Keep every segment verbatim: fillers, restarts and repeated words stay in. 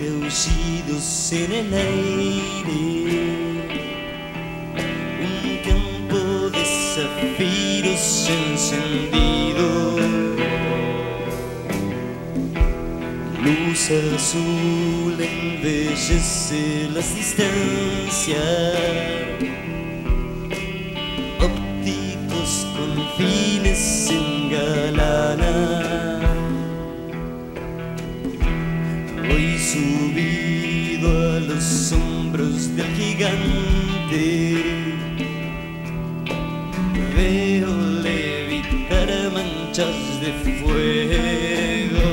de aullidos en el aire, un campo de zafiros encendido, luz azul embellece las distancias, ópticos con fines engalanan. Hoy subido a los hombros del gigante, veo levitar manchas de fuego.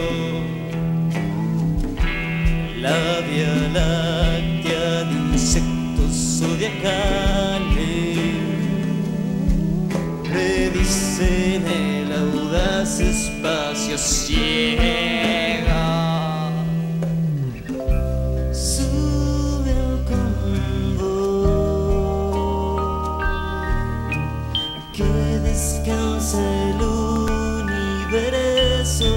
La Vía Láctea de insectos zodiacales predicen el audaz espacio ciego. Sube el convoy que descansa el universo.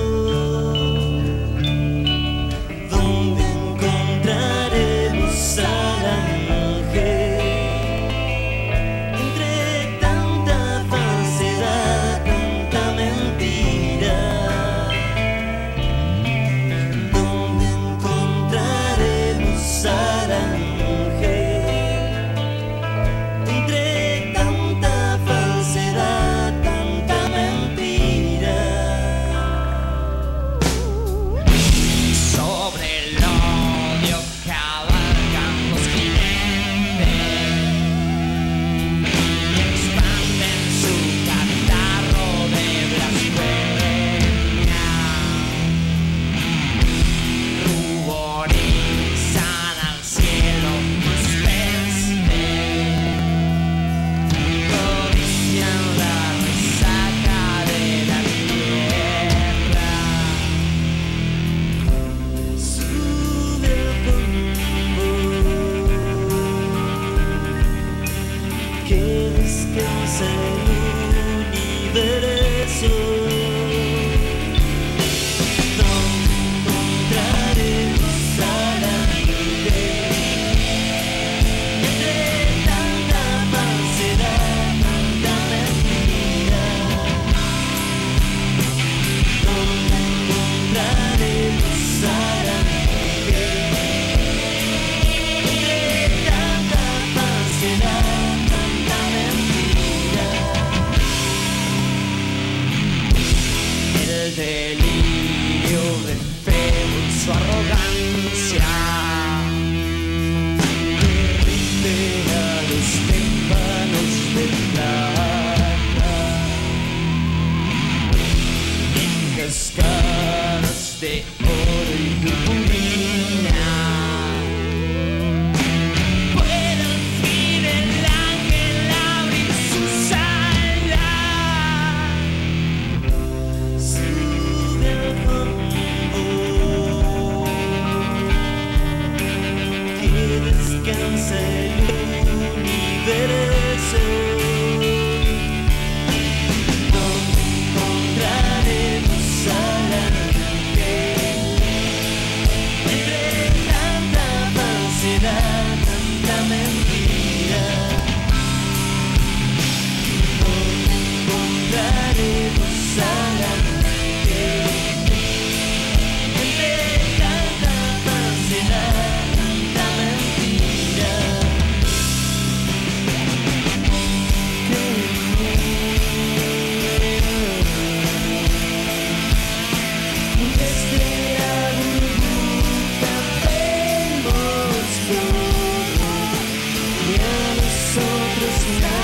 Nosotros